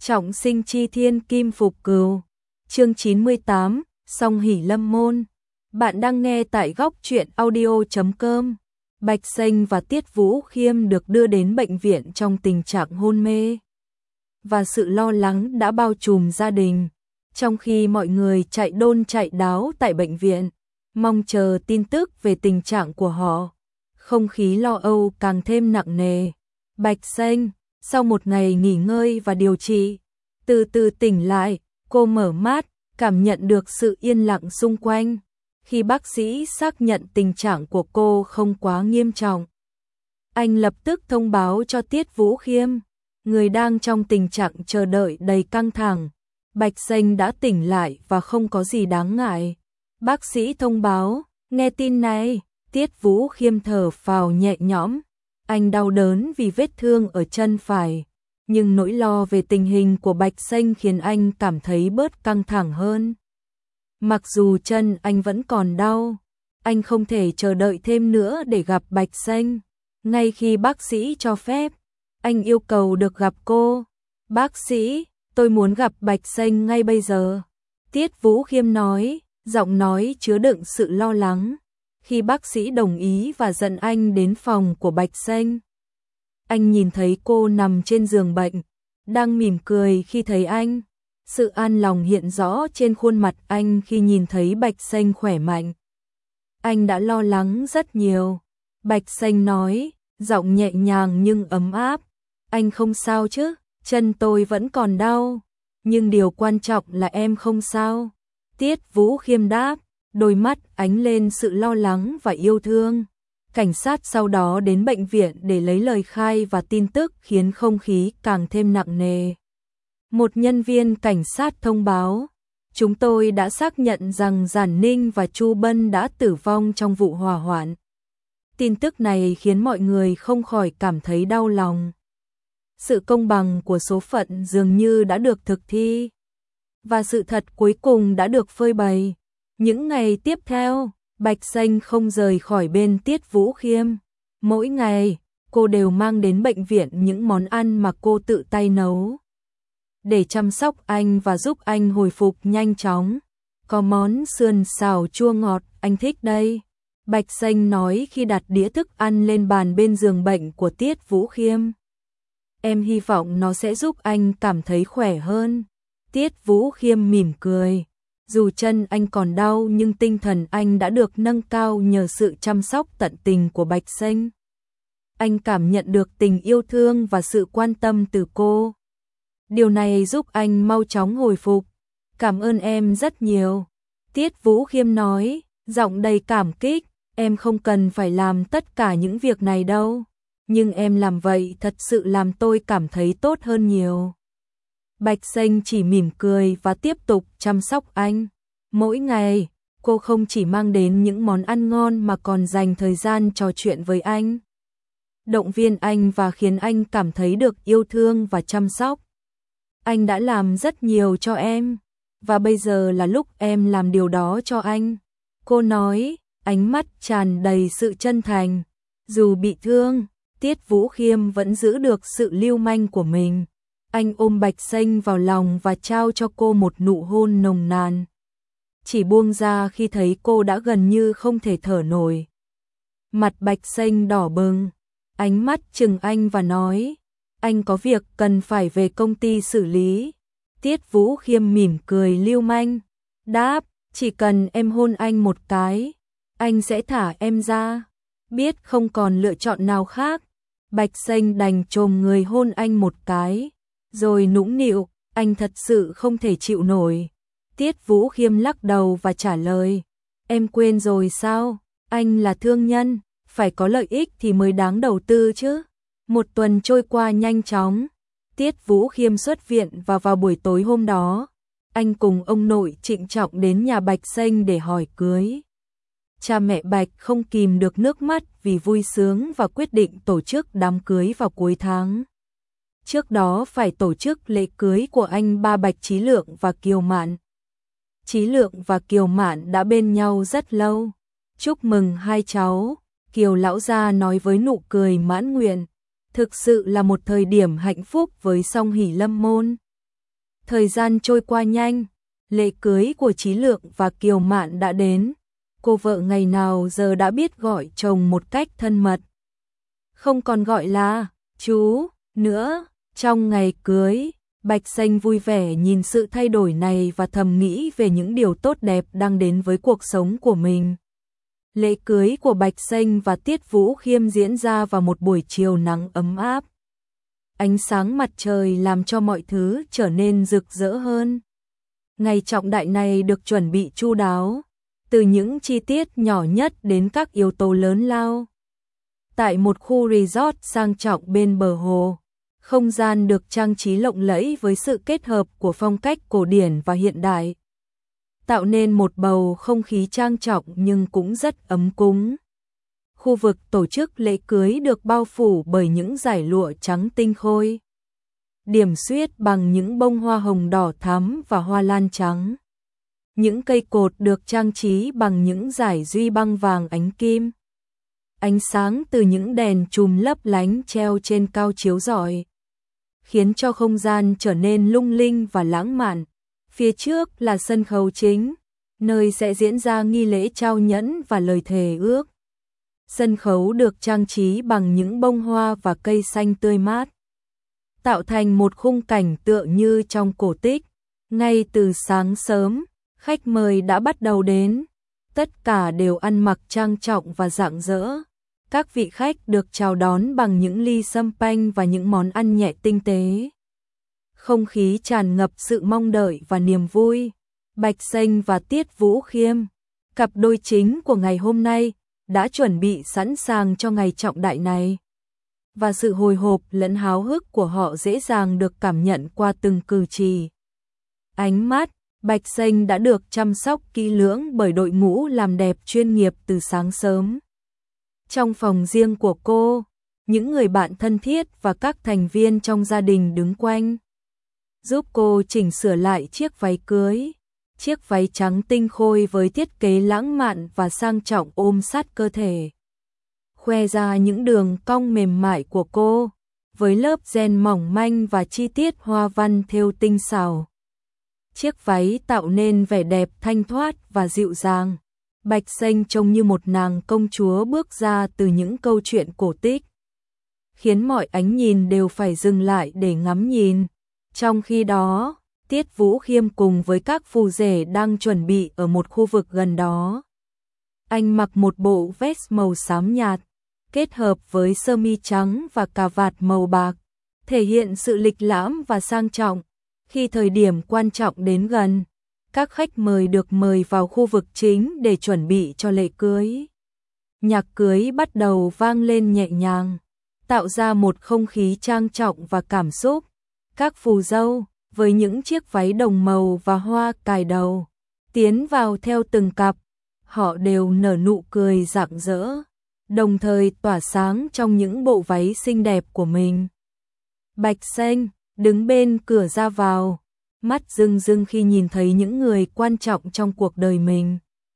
Trọng sinh chi thiên kim phục cừu. Chương 98, Song hỷ lâm môn. Bạn đang nghe tại góc truyện audio.com. Bạch Xanh và Tiết Vũ Khiêm được đưa đến bệnh viện trong tình trạng hôn mê. Và sự lo lắng đã bao trùm gia đình. Trong khi mọi người chạy đôn chạy đáo tại bệnh viện, mong chờ tin tức về tình trạng của họ. Không khí lo âu càng thêm nặng nề. Bạch Xanh, sau một ngày nghỉ ngơi và điều trị, từ từ tỉnh lại, cô mở mắt, cảm nhận được sự yên lặng xung quanh. Khi bác sĩ xác nhận tình trạng của cô không quá nghiêm trọng, anh lập tức thông báo cho Tiết Vũ Khiêm, người đang trong tình trạng chờ đợi đầy căng thẳng. Bạch Xanh đã tỉnh lại và không có gì đáng ngại. Bác sĩ thông báo, nghe tin này, Tiết Vũ Khiêm thở phào nhẹ nhõm. Anh đau đớn vì vết thương ở chân phải, nhưng nỗi lo về tình hình của Bạch Xanh khiến anh cảm thấy bớt căng thẳng hơn. Mặc dù chân anh vẫn còn đau, anh không thể chờ đợi thêm nữa để gặp Bạch Xanh. Ngay khi bác sĩ cho phép, anh yêu cầu được gặp cô. Bác sĩ, tôi muốn gặp Bạch Xanh ngay bây giờ. Tiết Vũ Khiêm nói, giọng nói chứa đựng sự lo lắng. Khi bác sĩ đồng ý và dẫn anh đến phòng của Bạch Xanh, anh nhìn thấy cô nằm trên giường bệnh, đang mỉm cười khi thấy anh. Sự an lòng hiện rõ trên khuôn mặt anh khi nhìn thấy Bạch Xanh khỏe mạnh. Anh đã lo lắng rất nhiều. Bạch Xanh nói, giọng nhẹ nhàng nhưng ấm áp. Anh không sao chứ, chân tôi vẫn còn đau, nhưng điều quan trọng là em không sao. Tiết Vũ Khiêm đáp, đôi mắt ánh lên sự lo lắng và yêu thương. Cảnh sát sau đó đến bệnh viện để lấy lời khai và tin tức khiến không khí càng thêm nặng nề. Một nhân viên cảnh sát thông báo, chúng tôi đã xác nhận rằng Giản Ninh và Chu Bân đã tử vong trong vụ hỏa hoạn. Tin tức này khiến mọi người không khỏi cảm thấy đau lòng. Sự công bằng của số phận dường như đã được thực thi, và sự thật cuối cùng đã được phơi bày. Những ngày tiếp theo, Bạch Xanh không rời khỏi bên Tiết Vũ Khiêm. Mỗi ngày, cô đều mang đến bệnh viện những món ăn mà cô tự tay nấu, để chăm sóc anh và giúp anh hồi phục nhanh chóng. Có món sườn xào chua ngọt, anh thích đây. Bạch Xanh nói khi đặt đĩa thức ăn lên bàn bên giường bệnh của Tiết Vũ Khiêm. Em hy vọng nó sẽ giúp anh cảm thấy khỏe hơn. Tiết Vũ Khiêm mỉm cười. Dù chân anh còn đau nhưng tinh thần anh đã được nâng cao nhờ sự chăm sóc tận tình của Bạch Xanh. Anh cảm nhận được tình yêu thương và sự quan tâm từ cô. Điều này giúp anh mau chóng hồi phục. Cảm ơn em rất nhiều. Tiết Vũ Khiêm nói, giọng đầy cảm kích. Em không cần phải làm tất cả những việc này đâu, nhưng em làm vậy thật sự làm tôi cảm thấy tốt hơn nhiều. Bạch Xanh chỉ mỉm cười và tiếp tục chăm sóc anh. Mỗi ngày, cô không chỉ mang đến những món ăn ngon mà còn dành thời gian trò chuyện với anh, động viên anh và khiến anh cảm thấy được yêu thương và chăm sóc. Anh đã làm rất nhiều cho em, và bây giờ là lúc em làm điều đó cho anh. Cô nói, ánh mắt tràn đầy sự chân thành. Dù bị thương, Tiết Vũ Khiêm vẫn giữ được sự lưu manh của mình. Anh ôm Bạch Xanh vào lòng và trao cho cô một nụ hôn nồng nàn. Chỉ buông ra khi thấy cô đã gần như không thể thở nổi. Mặt Bạch Xanh đỏ bừng, ánh mắt trừng anh và nói, anh có việc cần phải về công ty xử lý. Tiết Vũ Khiêm mỉm cười lưu manh, đáp, chỉ cần em hôn anh một cái, anh sẽ thả em ra. Biết không còn lựa chọn nào khác, Bạch Xanh đành chồm người hôn anh một cái, rồi nũng nịu, anh thật sự không thể chịu nổi. Tiết Vũ Khiêm lắc đầu và trả lời, em quên rồi sao, anh là thương nhân, phải có lợi ích thì mới đáng đầu tư chứ. Một tuần trôi qua nhanh chóng, Tiết Vũ Khiêm xuất viện và vào buổi tối hôm đó, anh cùng ông nội trịnh trọng đến nhà Bạch Xanh để hỏi cưới. Cha mẹ Bạch không kìm được nước mắt vì vui sướng và quyết định tổ chức đám cưới vào cuối tháng. Trước đó phải tổ chức lễ cưới của anh ba Bạch Chí Lượng và Kiều Mạn. Chí Lượng và Kiều Mạn đã bên nhau rất lâu. Chúc mừng hai cháu, Kiều lão gia nói với nụ cười mãn nguyện. Thực sự là một thời điểm hạnh phúc với Song hỷ lâm môn. Thời gian trôi qua nhanh, lễ cưới của Chí Lượng và Kiều Mạn đã đến. Cô vợ ngày nào giờ đã biết gọi chồng một cách thân mật. Không còn gọi là chú nữa. Trong ngày cưới, Bạch Xanh vui vẻ nhìn sự thay đổi này và thầm nghĩ về những điều tốt đẹp đang đến với cuộc sống của mình. Lễ cưới của Bạch Xanh và Tiết Vũ Khiêm diễn ra vào một buổi chiều nắng ấm áp. Ánh sáng mặt trời làm cho mọi thứ trở nên rực rỡ hơn. Ngày trọng đại này được chuẩn bị chu đáo, từ những chi tiết nhỏ nhất đến các yếu tố lớn lao. Tại một khu resort sang trọng bên bờ hồ, không gian được trang trí lộng lẫy với sự kết hợp của phong cách cổ điển và hiện đại, tạo nên một bầu không khí trang trọng nhưng cũng rất ấm cúng. Khu vực tổ chức lễ cưới được bao phủ bởi những dải lụa trắng tinh khôi, điểm xuyết bằng những bông hoa hồng đỏ thắm và hoa lan trắng. Những cây cột được trang trí bằng những dải duy băng vàng ánh kim. Ánh sáng từ những đèn chùm lấp lánh treo trên cao chiếu rọi, khiến cho không gian trở nên lung linh và lãng mạn. Phía trước là sân khấu chính, nơi sẽ diễn ra nghi lễ trao nhẫn và lời thề ước. Sân khấu được trang trí bằng những bông hoa và cây xanh tươi mát, tạo thành một khung cảnh tựa như trong cổ tích. Ngay từ sáng sớm, khách mời đã bắt đầu đến. Tất cả đều ăn mặc trang trọng và rạng rỡ. Các vị khách được chào đón bằng những ly champagne và những món ăn nhẹ tinh tế. Không khí tràn ngập sự mong đợi và niềm vui. Bạch Xanh và Tiết Vũ Khiêm, cặp đôi chính của ngày hôm nay, đã chuẩn bị sẵn sàng cho ngày trọng đại này. Và sự hồi hộp lẫn háo hức của họ dễ dàng được cảm nhận qua từng cử chỉ. Ánh mắt, Bạch Xanh đã được chăm sóc kỹ lưỡng bởi đội ngũ làm đẹp chuyên nghiệp từ sáng sớm. Trong phòng riêng của cô, những người bạn thân thiết và các thành viên trong gia đình đứng quanh, giúp cô chỉnh sửa lại chiếc váy cưới. Chiếc váy trắng tinh khôi với thiết kế lãng mạn và sang trọng ôm sát cơ thể, khoe ra những đường cong mềm mại của cô, với lớp ren mỏng manh và chi tiết hoa văn thêu tinh xảo. Chiếc váy tạo nên vẻ đẹp thanh thoát và dịu dàng. Bạch Xanh trông như một nàng công chúa bước ra từ những câu chuyện cổ tích, khiến mọi ánh nhìn đều phải dừng lại để ngắm nhìn. Trong khi đó, Tiết Vũ Khiêm cùng với các phù rể đang chuẩn bị ở một khu vực gần đó. Anh mặc một bộ vest màu xám nhạt, kết hợp với sơ mi trắng và cà vạt màu bạc, thể hiện sự lịch lãm và sang trọng. Khi thời điểm quan trọng đến gần, các khách mời được mời vào khu vực chính để chuẩn bị cho lễ cưới. Nhạc cưới bắt đầu vang lên nhẹ nhàng, tạo ra một không khí trang trọng và cảm xúc. Các phù dâu, với những chiếc váy đồng màu và hoa cài đầu, tiến vào theo từng cặp. Họ đều nở nụ cười rạng rỡ, đồng thời tỏa sáng trong những bộ váy xinh đẹp của mình. Bạch Xanh đứng bên cửa ra vào, mắt rưng rưng khi nhìn thấy những người quan trọng trong cuộc đời mình.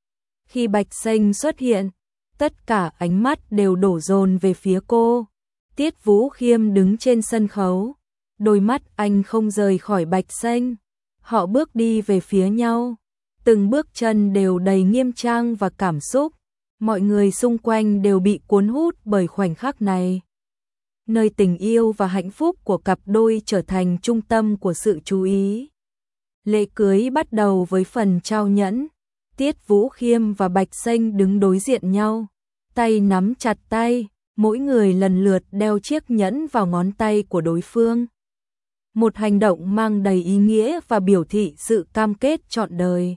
Khi Bạch Xanh xuất hiện, tất cả ánh mắt đều đổ dồn về phía cô. Tiết Vũ Khiêm đứng trên sân khấu, đôi mắt anh không rời khỏi Bạch Xanh. Họ bước đi về phía nhau, từng bước chân đều đầy nghiêm trang và cảm xúc. Mọi người xung quanh đều bị cuốn hút bởi khoảnh khắc này, nơi tình yêu và hạnh phúc của cặp đôi trở thành trung tâm của sự chú ý. Lễ cưới bắt đầu với phần trao nhẫn. Tiết Vũ Khiêm và Bạch Xanh đứng đối diện nhau, tay nắm chặt tay, mỗi người lần lượt đeo chiếc nhẫn vào ngón tay của đối phương. Một hành động mang đầy ý nghĩa và biểu thị sự cam kết trọn đời.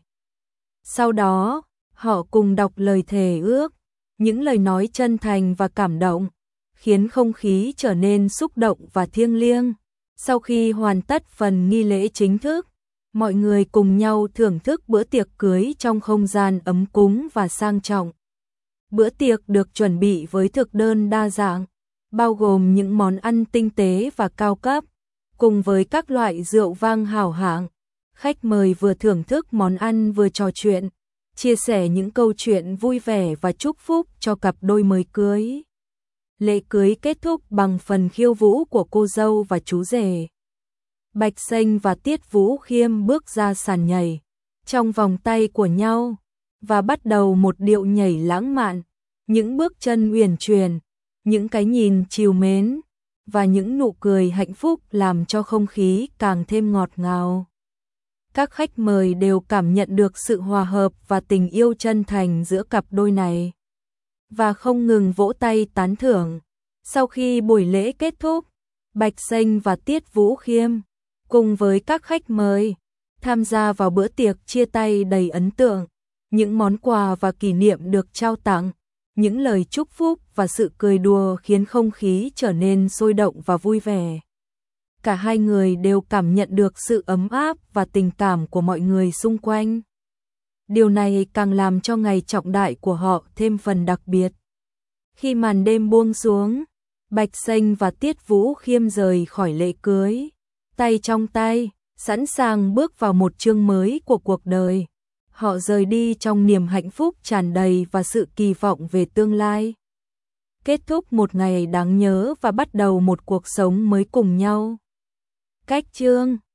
Sau đó, họ cùng đọc lời thề ước, những lời nói chân thành và cảm động, khiến không khí trở nên xúc động và thiêng liêng. Sau khi hoàn tất phần nghi lễ chính thức, mọi người cùng nhau thưởng thức bữa tiệc cưới trong không gian ấm cúng và sang trọng. Bữa tiệc được chuẩn bị với thực đơn đa dạng, bao gồm những món ăn tinh tế và cao cấp, cùng với các loại rượu vang hào hạng. Khách mời vừa thưởng thức món ăn vừa trò chuyện, chia sẻ những câu chuyện vui vẻ và chúc phúc cho cặp đôi mới cưới. Lễ cưới kết thúc bằng phần khiêu vũ của cô dâu và chú rể. Bạch Xanh và Tiết Vũ Khiêm bước ra sàn nhảy, trong vòng tay của nhau, và bắt đầu một điệu nhảy lãng mạn, những bước chân uyển chuyển, những cái nhìn trìu mến, và những nụ cười hạnh phúc làm cho không khí càng thêm ngọt ngào. Các khách mời đều cảm nhận được sự hòa hợp và tình yêu chân thành giữa cặp đôi này, và không ngừng vỗ tay tán thưởng. Sau khi buổi lễ kết thúc, Bạch Xanh và Tiết Vũ Khiêm cùng với các khách mời tham gia vào bữa tiệc chia tay đầy ấn tượng. Những món quà và kỷ niệm được trao tặng, những lời chúc phúc và sự cười đùa khiến không khí trở nên sôi động và vui vẻ. Cả hai người đều cảm nhận được sự ấm áp và tình cảm của mọi người xung quanh. Điều này càng làm cho ngày trọng đại của họ thêm phần đặc biệt. Khi màn đêm buông xuống, Bạch Xanh và Tiết Vũ Khiêm rời khỏi lễ cưới, tay trong tay, sẵn sàng bước vào một chương mới của cuộc đời. Họ rời đi trong niềm hạnh phúc tràn đầy và sự kỳ vọng về tương lai. Kết thúc một ngày đáng nhớ và bắt đầu một cuộc sống mới cùng nhau. Cách chương